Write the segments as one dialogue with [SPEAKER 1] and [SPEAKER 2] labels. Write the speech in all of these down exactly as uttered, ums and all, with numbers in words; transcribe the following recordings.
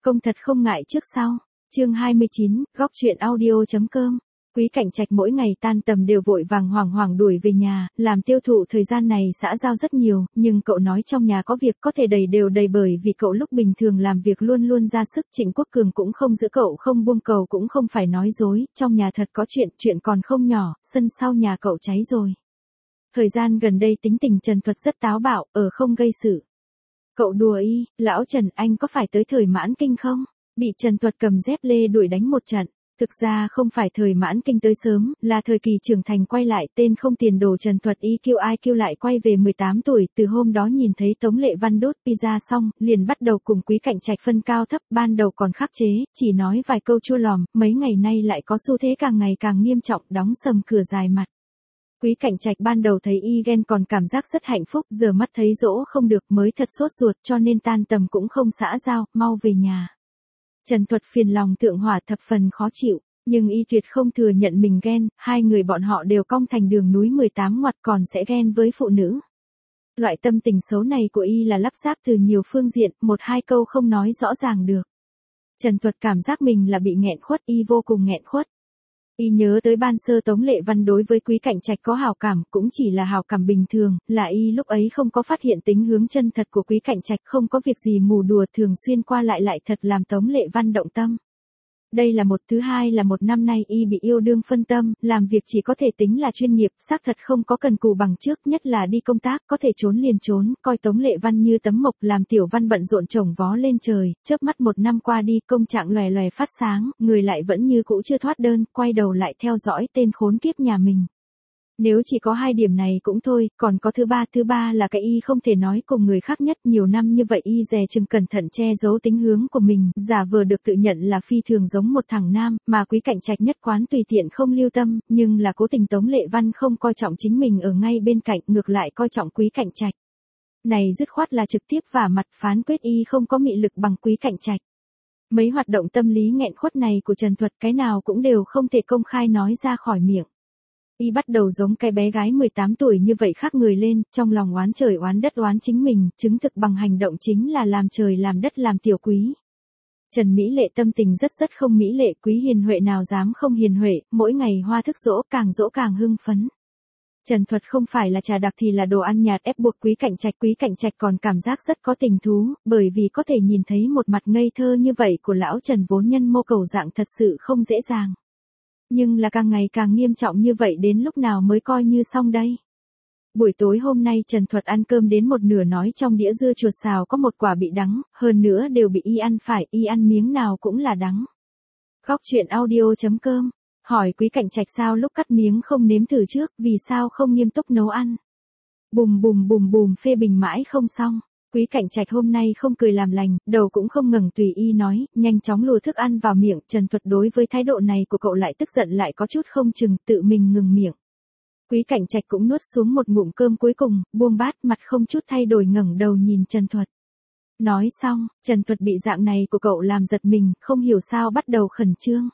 [SPEAKER 1] Công thật không ngại trước sau. Chương hai mươi chín, góc truyện audio.com. Quý Cảnh Trạch mỗi ngày tan tầm đều vội vàng hoảng hoảng đuổi về nhà, làm tiêu thụ thời gian này xã giao rất nhiều, nhưng cậu nói trong nhà có việc có thể đầy đều đầy bởi vì cậu lúc bình thường làm việc luôn luôn ra sức. Trịnh Quốc Cường cũng không giữ cậu không buông cầu cũng không phải nói dối, trong nhà thật có chuyện, chuyện còn không nhỏ, sân sau nhà cậu cháy rồi. Thời gian gần đây tính tình Trần Thuật rất táo bạo, ở không gây sự. Cậu đùa y, lão Trần anh có phải tới thời mãn kinh không? Bị Trần Thuật cầm dép lê đuổi đánh một trận. Thực ra không phải thời mãn kinh tới sớm, là thời kỳ trưởng thành quay lại, tên không tiền đồ Trần Thuật y kêu ai kêu lại quay về mười tám tuổi, từ hôm đó nhìn thấy Tống Lệ Văn đốt pizza xong, liền bắt đầu cùng Quý Cảnh Trạch phân cao thấp, ban đầu còn khắc chế, chỉ nói vài câu chua lòm, mấy ngày nay lại có xu thế càng ngày càng nghiêm trọng, đóng sầm cửa dài mặt. Quý Cảnh Trạch ban đầu thấy y ghen còn cảm giác rất hạnh phúc, giờ mắt thấy dỗ không được mới thật sốt ruột cho nên tan tầm cũng không xã giao, mau về nhà. Trần Thuật phiền lòng thượng hỏa thập phần khó chịu, nhưng y tuyệt không thừa nhận mình ghen, hai người bọn họ đều cong thành đường núi mười tám ngoặt còn sẽ ghen với phụ nữ. Loại tâm tình xấu này của y là lắp ráp từ nhiều phương diện, một hai câu không nói rõ ràng được. Trần Thuật cảm giác mình là bị nghẹn khuất, y vô cùng nghẹn khuất. Y nhớ tới ban sơ Tống Lệ Văn đối với Quý Cảnh Trạch có hảo cảm, cũng chỉ là hảo cảm bình thường, là y lúc ấy không có phát hiện tính hướng chân thật của Quý Cảnh Trạch, không có việc gì mù đùa thường xuyên qua lại lại thật làm Tống Lệ Văn động tâm. Đây là một, thứ hai là một năm nay y bị yêu đương phân tâm, làm việc chỉ có thể tính là chuyên nghiệp, xác thật không có cần cù bằng trước, nhất là đi công tác, có thể trốn liền trốn, coi Tống Lệ Văn như tấm mộc, làm Tiểu Văn bận rộn chồng vó lên trời, chớp mắt một năm qua đi, công trạng lòe lòe phát sáng, người lại vẫn như cũ chưa thoát đơn, quay đầu lại theo dõi tên khốn kiếp nhà mình. Nếu chỉ có hai điểm này cũng thôi, còn có thứ ba, thứ ba là cái y không thể nói cùng người khác nhất, nhiều năm như vậy y dè chừng cẩn thận che giấu tính hướng của mình, giả vờ được tự nhận là phi thường giống một thằng nam, mà Quý Cảnh Trạch nhất quán tùy tiện không lưu tâm, nhưng là cố tình Tống Lệ Văn không coi trọng chính mình ở ngay bên cạnh, ngược lại coi trọng Quý Cảnh Trạch. Này dứt khoát là trực tiếp vả mặt, phán quyết y không có mị lực bằng Quý Cảnh Trạch. Mấy hoạt động tâm lý nghẹn khuất này của Trần Thuật cái nào cũng đều không thể công khai nói ra khỏi miệng. Y bắt đầu giống cái bé gái mười tám tuổi như vậy khác người lên, trong lòng oán trời oán đất oán chính mình, chứng thực bằng hành động chính là làm trời làm đất làm tiểu quý. Trần Mỹ Lệ tâm tình rất rất không mỹ lệ, Quý Hiền Huệ nào dám không hiền huệ, mỗi ngày hoa thức dỗ, càng dỗ càng hưng phấn. Trần Thuật không phải là trà đặc thì là đồ ăn nhạt ép buộc Quý Cảnh Trạch, Quý Cảnh Trạch còn cảm giác rất có tình thú, bởi vì có thể nhìn thấy một mặt ngây thơ như vậy của lão Trần vốn nhân mô cầu dạng thật sự không dễ dàng. Nhưng là càng ngày càng nghiêm trọng như vậy đến lúc nào mới coi như xong đây. Buổi tối hôm nay Trần Thuật ăn cơm đến một nửa nói trong đĩa dưa chuột xào có một quả bị đắng, hơn nữa đều bị y ăn phải, y ăn miếng nào cũng là đắng. Góc truyện audio.com, hỏi Quý Cảnh Trạch sao lúc cắt miếng không nếm thử trước, vì sao không nghiêm túc nấu ăn. Bùm bùm bùm bùm phê bình mãi không xong. Quý Cảnh Trạch hôm nay không cười làm lành, đầu cũng không ngẩng tùy y nói, nhanh chóng lùa thức ăn vào miệng. Trần Thuật đối với thái độ này của cậu lại tức giận lại có chút không chừng, tự mình ngừng miệng. Quý Cảnh Trạch cũng nuốt xuống một ngụm cơm cuối cùng, buông bát, mặt không chút thay đổi ngẩng đầu nhìn Trần Thuật. Nói xong, Trần Thuật bị dạng này của cậu làm giật mình, không hiểu sao bắt đầu khẩn trương.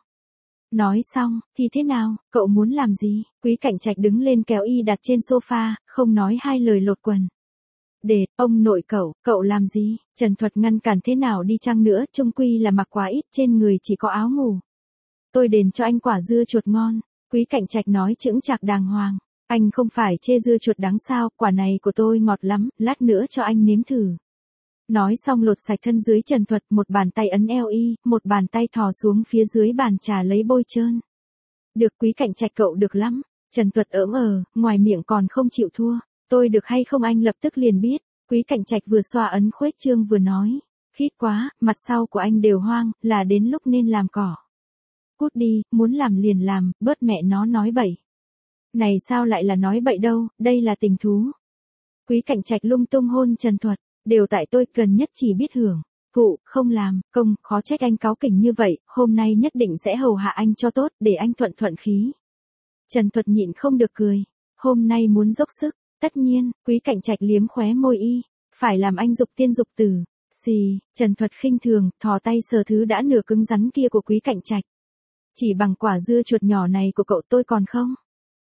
[SPEAKER 1] Nói xong, thì thế nào, cậu muốn làm gì? Quý Cảnh Trạch đứng lên kéo y đặt trên sofa, không nói hai lời lột quần. Để, ông nội cậu, cậu làm gì? Trần Thuật ngăn cản thế nào đi chăng nữa, chung quy là mặc quá ít, trên người chỉ có áo ngủ. Tôi đền cho anh quả dưa chuột ngon. Quý Cảnh Trạch nói chững chạc đàng hoàng. Anh không phải chê dưa chuột đắng sao, quả này của tôi ngọt lắm, lát nữa cho anh nếm thử. Nói xong lột sạch thân dưới Trần Thuật, một bàn tay ấn eo y, một bàn tay thò xuống phía dưới bàn trà lấy bôi trơn. Được, Quý Cảnh Trạch cậu được lắm. Trần Thuật ỡm ờ, ngoài miệng còn không chịu thua. Tôi được hay không anh lập tức liền biết. Quý Cảnh Trạch vừa xoa ấn khuếch trương vừa nói. Khít quá, mặt sau của anh đều hoang, là đến lúc nên làm cỏ. Cút đi, muốn làm liền làm, bớt mẹ nó nói bậy. Này sao lại là nói bậy đâu, đây là tình thú. Quý Cảnh Trạch lung tung hôn Trần Thuật, đều tại tôi cần nhất chỉ biết hưởng. Phụ, không làm, công, khó trách anh cáu kỉnh như vậy, hôm nay nhất định sẽ hầu hạ anh cho tốt, để anh thuận thuận khí. Trần Thuật nhịn không được cười. Hôm nay muốn dốc sức. Tất nhiên, Quý Cảnh Trạch liếm khóe môi y, phải làm anh dục tiên dục tử. Xì, Trần Thuật khinh thường, thò tay sờ thứ đã nửa cứng rắn kia của Quý Cảnh Trạch. Chỉ bằng quả dưa chuột nhỏ này của cậu tôi còn không?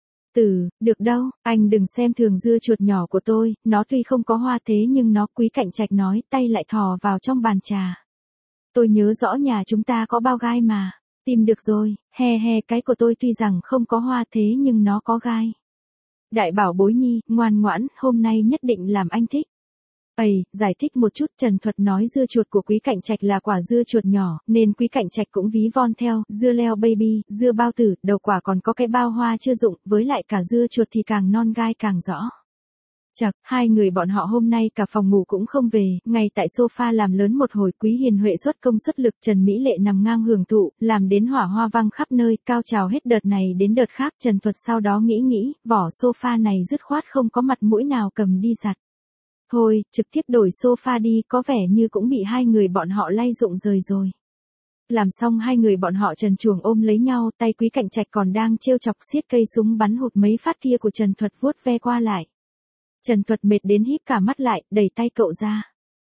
[SPEAKER 1] Tử, được đâu, anh đừng xem thường dưa chuột nhỏ của tôi, nó tuy không có hoa thế nhưng nó, Quý Cảnh Trạch nói, tay lại thò vào trong bàn trà. Tôi nhớ rõ nhà chúng ta có bao gai mà. Tìm được rồi, he he, cái của tôi tuy rằng không có hoa thế nhưng nó có gai. Đại bảo bối nhi, ngoan ngoãn, hôm nay nhất định làm anh thích. Ây, giải thích một chút, Trần Thuật nói dưa chuột của Quý Cạnh Trạch là quả dưa chuột nhỏ, nên Quý Cạnh Trạch cũng ví von theo, dưa leo baby, dưa bao tử, đầu quả còn có cái bao hoa chưa rụng, với lại cả dưa chuột thì càng non gai càng rõ. Chậc, hai người bọn họ hôm nay cả phòng ngủ cũng không về, ngay tại sofa làm lớn một hồi. Quý Hiền Huệ xuất công xuất lực, Trần Mỹ Lệ nằm ngang hưởng thụ, làm đến hỏa hoa văng khắp nơi, cao trào hết đợt này đến đợt khác. Trần Thuật sau đó nghĩ nghĩ, vỏ sofa này dứt khoát không có mặt mũi nào cầm đi giặt. Thôi, trực tiếp đổi sofa đi, có vẻ như cũng bị hai người bọn họ lay rụng rời rồi. Làm xong hai người bọn họ trần truồng ôm lấy nhau, tay Quý Cạnh Trạch còn đang trêu chọc xiết cây súng bắn hụt mấy phát kia của Trần Thuật vuốt ve qua lại. Trần Thuật mệt đến híp cả mắt lại, đẩy tay cậu ra.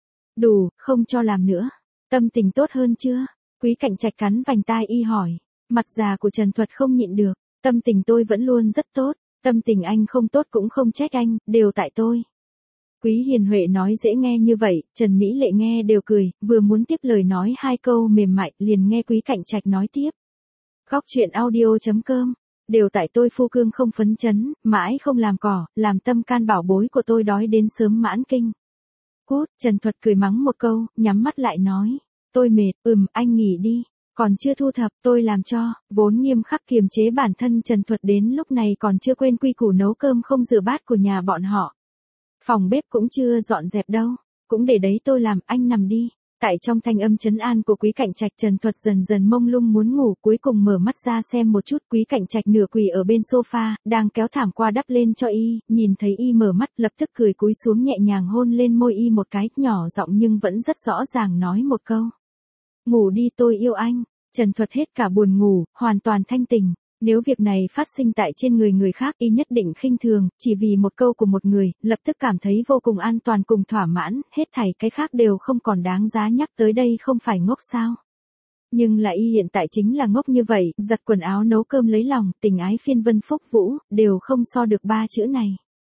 [SPEAKER 1] Đủ, không cho làm nữa. Tâm tình tốt hơn chưa? Quý Cạnh Trạch cắn vành tai y hỏi. Mặt già của Trần Thuật không nhịn được. Tâm tình tôi vẫn luôn rất tốt. Tâm tình anh không tốt cũng không trách anh, đều tại tôi. Quý Hiền Huệ nói dễ nghe như vậy, Trần Mỹ Lệ nghe đều cười, vừa muốn tiếp lời nói hai câu mềm mại, liền nghe Quý Cạnh Trạch nói tiếp. Góc truyện audio chấm com. Đều tại tôi phu cương không phấn chấn, mãi không làm cỏ, làm tâm can bảo bối của tôi đói đến sớm mãn kinh. Cút, Trần Thuật cười mắng một câu, nhắm mắt lại nói. Tôi mệt, ừm, anh nghỉ đi. Còn chưa thu thập, tôi làm cho. Vốn nghiêm khắc kiềm chế bản thân, Trần Thuật đến lúc này còn chưa quên quy củ nấu cơm không rửa bát của nhà bọn họ. Phòng bếp cũng chưa dọn dẹp đâu. Cũng để đấy tôi làm, anh nằm đi. Tại trong thanh âm trấn an của Quý Cạnh Trạch, Trần Thuật dần dần mông lung muốn ngủ, cuối cùng mở mắt ra xem một chút. Quý Cạnh Trạch nửa quỳ ở bên sofa, đang kéo thảm qua đắp lên cho y, nhìn thấy y mở mắt lập tức cười cúi xuống nhẹ nhàng hôn lên môi y một cái, nhỏ giọng nhưng vẫn rất rõ ràng nói một câu. Ngủ đi, tôi yêu anh. Trần Thuật hết cả buồn ngủ, hoàn toàn thanh tỉnh. Nếu việc này phát sinh tại trên người người khác y nhất định khinh thường, chỉ vì một câu của một người, lập tức cảm thấy vô cùng an toàn cùng thỏa mãn, hết thảy cái khác đều không còn đáng giá nhắc tới, đây không phải ngốc sao. Nhưng là y hiện tại chính là ngốc như vậy, giặt quần áo nấu cơm lấy lòng, tình ái phiên vân phúc vũ, đều không so được ba chữ này.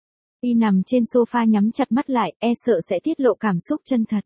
[SPEAKER 1] Y nằm trên sofa nhắm chặt mắt lại, e sợ sẽ tiết lộ cảm xúc chân thật.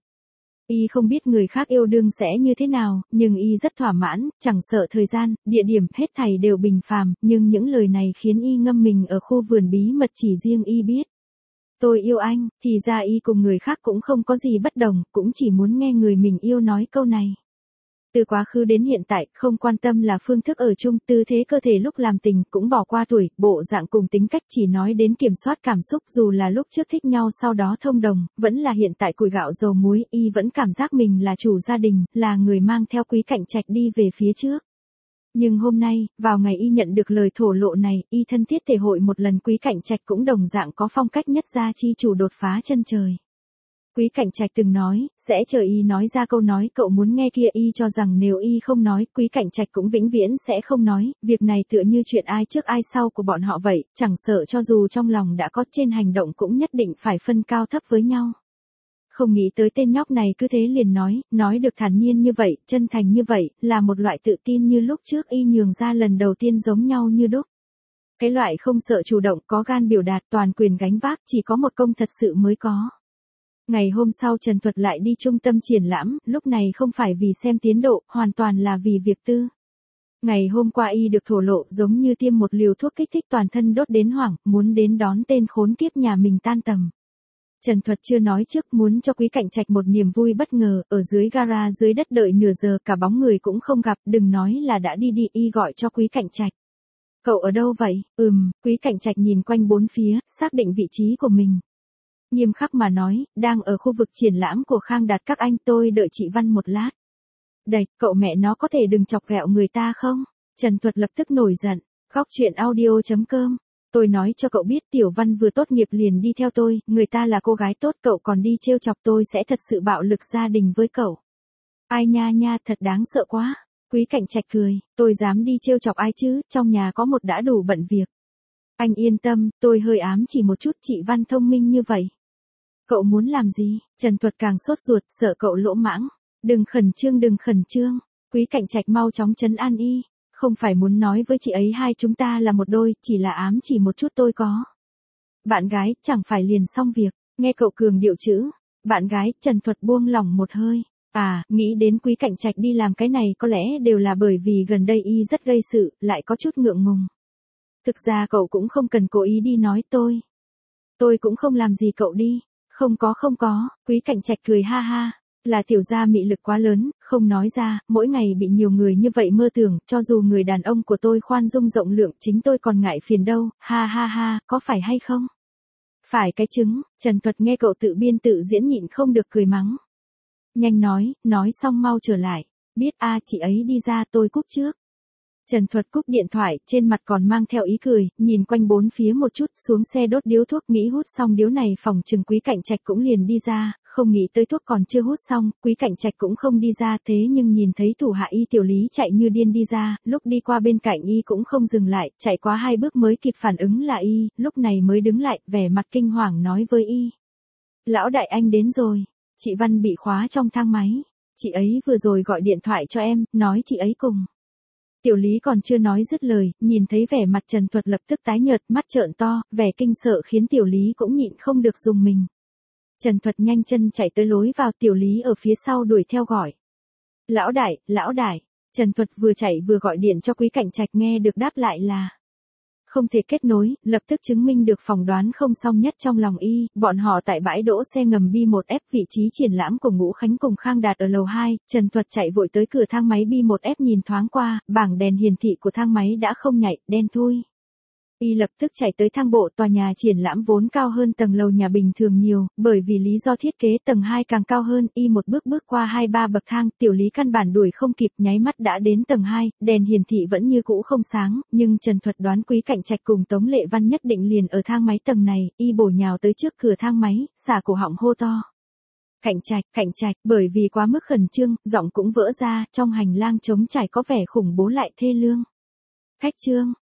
[SPEAKER 1] Y không biết người khác yêu đương sẽ như thế nào, nhưng y rất thỏa mãn, chẳng sợ thời gian, địa điểm, hết thảy đều bình phàm, nhưng những lời này khiến y ngâm mình ở khu vườn bí mật chỉ riêng y biết. Tôi yêu anh, thì ra y cùng người khác cũng không có gì bất đồng, cũng chỉ muốn nghe người mình yêu nói câu này. Từ quá khứ đến hiện tại, không quan tâm là phương thức ở chung, tư thế cơ thể lúc làm tình, cũng bỏ qua tuổi, bộ dạng cùng tính cách, chỉ nói đến kiểm soát cảm xúc, dù là lúc trước thích nhau sau đó thông đồng, vẫn là hiện tại củi gạo dầu muối, y vẫn cảm giác mình là chủ gia đình, là người mang theo Quý Cạnh Trạch đi về phía trước. Nhưng hôm nay, vào ngày y nhận được lời thổ lộ này, y thân thiết thể hội một lần Quý Cạnh Trạch cũng đồng dạng có phong cách nhất gia chi chủ đột phá chân trời. Quý Cạnh Trạch từng nói, sẽ chờ y nói ra câu nói cậu muốn nghe kia, y cho rằng nếu y không nói, Quý Cạnh Trạch cũng vĩnh viễn sẽ không nói, việc này tựa như chuyện ai trước ai sau của bọn họ vậy, chẳng sợ cho dù trong lòng đã có, trên hành động cũng nhất định phải phân cao thấp với nhau. Không nghĩ tới tên nhóc này cứ thế liền nói, nói được thản nhiên như vậy, chân thành như vậy, là một loại tự tin như lúc trước y nhường ra lần đầu tiên giống nhau như đúc. Cái loại không sợ chủ động, có gan biểu đạt, toàn quyền gánh vác, chỉ có một công thật sự mới có. Ngày hôm sau Trần Thuật lại đi trung tâm triển lãm, lúc này không phải vì xem tiến độ, hoàn toàn là vì việc tư. Ngày hôm qua y được thổ lộ giống như tiêm một liều thuốc kích thích toàn thân đốt đến hoảng, muốn đến đón tên khốn kiếp nhà mình tan tầm. Trần Thuật chưa nói trước muốn cho Quý Cạnh Trạch một niềm vui bất ngờ, ở dưới gara dưới đất đợi nửa giờ cả bóng người cũng không gặp, đừng nói là đã đi đi, y gọi cho Quý Cạnh Trạch. Cậu ở đâu vậy? Ừm, Quý Cạnh Trạch nhìn quanh bốn phía, xác định vị trí của mình. Nghiêm khắc mà nói, đang ở khu vực triển lãm của Khang Đạt các anh, tôi đợi chị Văn một lát. Đẩy, cậu mẹ nó có thể đừng chọc ghẹo người ta không? Trần Thuật lập tức nổi giận. Góc truyện audio chấm com. Tôi nói cho cậu biết Tiểu Văn vừa tốt nghiệp liền đi theo tôi, người ta là cô gái tốt, cậu còn đi trêu chọc tôi sẽ thật sự bạo lực gia đình với cậu. Ai nha nha, thật đáng sợ quá. Quý Cạnh Trạch cười, tôi dám đi trêu chọc ai chứ, trong nhà có một đã đủ bận việc. Anh yên tâm, tôi hơi ám chỉ một chút, chị Văn thông minh như vậy. Cậu muốn làm gì? Trần Thuật càng sốt ruột, sợ cậu lỗ mãng. Đừng khẩn trương, đừng khẩn trương. Quý Cạnh Trạch mau chóng trấn an y. Không phải muốn nói với chị ấy hai chúng ta là một đôi, chỉ là ám chỉ một chút tôi có. Bạn gái, chẳng phải liền xong việc. Nghe cậu cường điệu chữ. Bạn gái, Trần Thuật buông lỏng một hơi. À, nghĩ đến Quý Cạnh Trạch đi làm cái này có lẽ đều là bởi vì gần đây y rất gây sự, lại có chút ngượng ngùng. Thực ra cậu cũng không cần cố ý đi nói tôi. Tôi cũng không làm gì cậu đi. Không có không có, Quý Cạnh Trạch cười ha ha. Là tiểu gia mị lực quá lớn, không nói ra, mỗi ngày bị nhiều người như vậy mơ tưởng, cho dù người đàn ông của tôi khoan dung rộng lượng chính tôi còn ngại phiền đâu, ha ha ha, có phải hay không? Phải cái chứng, Trần Thuật nghe cậu tự biên tự diễn nhịn không được cười mắng. Nhanh nói, nói xong mau trở lại. Biết a à, chị ấy đi ra tôi cúp trước. Trần Thuật cúp điện thoại, trên mặt còn mang theo ý cười, nhìn quanh bốn phía một chút, xuống xe đốt điếu thuốc, nghĩ hút xong điếu này phòng chừng Quý Cạnh Trạch cũng liền đi ra, không nghĩ tới thuốc còn chưa hút xong, Quý Cạnh Trạch cũng không đi ra, thế nhưng nhìn thấy thủ hạ y Tiểu Lý chạy như điên đi ra, lúc đi qua bên cạnh y cũng không dừng lại, chạy quá hai bước mới kịp phản ứng là y, lúc này mới đứng lại, vẻ mặt kinh hoàng nói với y. Lão đại anh đến rồi, chị Văn bị khóa trong thang máy, chị ấy vừa rồi gọi điện thoại cho em, nói chị ấy cùng. Tiểu Lý còn chưa nói dứt lời, nhìn thấy vẻ mặt Trần Thuật lập tức tái nhợt, mắt trợn to, vẻ kinh sợ khiến Tiểu Lý cũng nhịn không được dùng mình. Trần Thuật nhanh chân chạy tới lối vào, Tiểu Lý ở phía sau đuổi theo gọi. Lão đại, lão đại, Trần Thuật vừa chạy vừa gọi điện cho Quý Cạnh Trạch, nghe được đáp lại là không thể kết nối, lập tức chứng minh được phỏng đoán không xong nhất trong lòng y, bọn họ tại bãi đỗ xe ngầm B một F vị trí triển lãm của Ngũ Khánh cùng Khang Đạt ở lầu hai, Trần Thuật chạy vội tới cửa thang máy B một F nhìn thoáng qua, bảng đèn hiển thị của thang máy đã không nhạy, đen thui. Y lập tức chạy tới thang bộ, tòa nhà triển lãm vốn cao hơn tầng lầu nhà bình thường nhiều, bởi vì lý do thiết kế tầng hai càng cao hơn, y một bước bước qua hai ba bậc thang, Tiểu Lý căn bản đuổi không kịp, nháy mắt đã đến tầng hai, đèn hiển thị vẫn như cũ không sáng, nhưng Trần Thuật đoán Quý Cạnh Trạch cùng Tống Lệ Văn nhất định liền ở thang máy tầng này, y bổ nhào tới trước cửa thang máy, xả cổ họng hô to. Cạnh Trạch, Cạnh Trạch, bởi vì quá mức khẩn trương, giọng cũng vỡ ra, trong hành lang trống trải có vẻ khủng bố lại thê lương. Khách trương.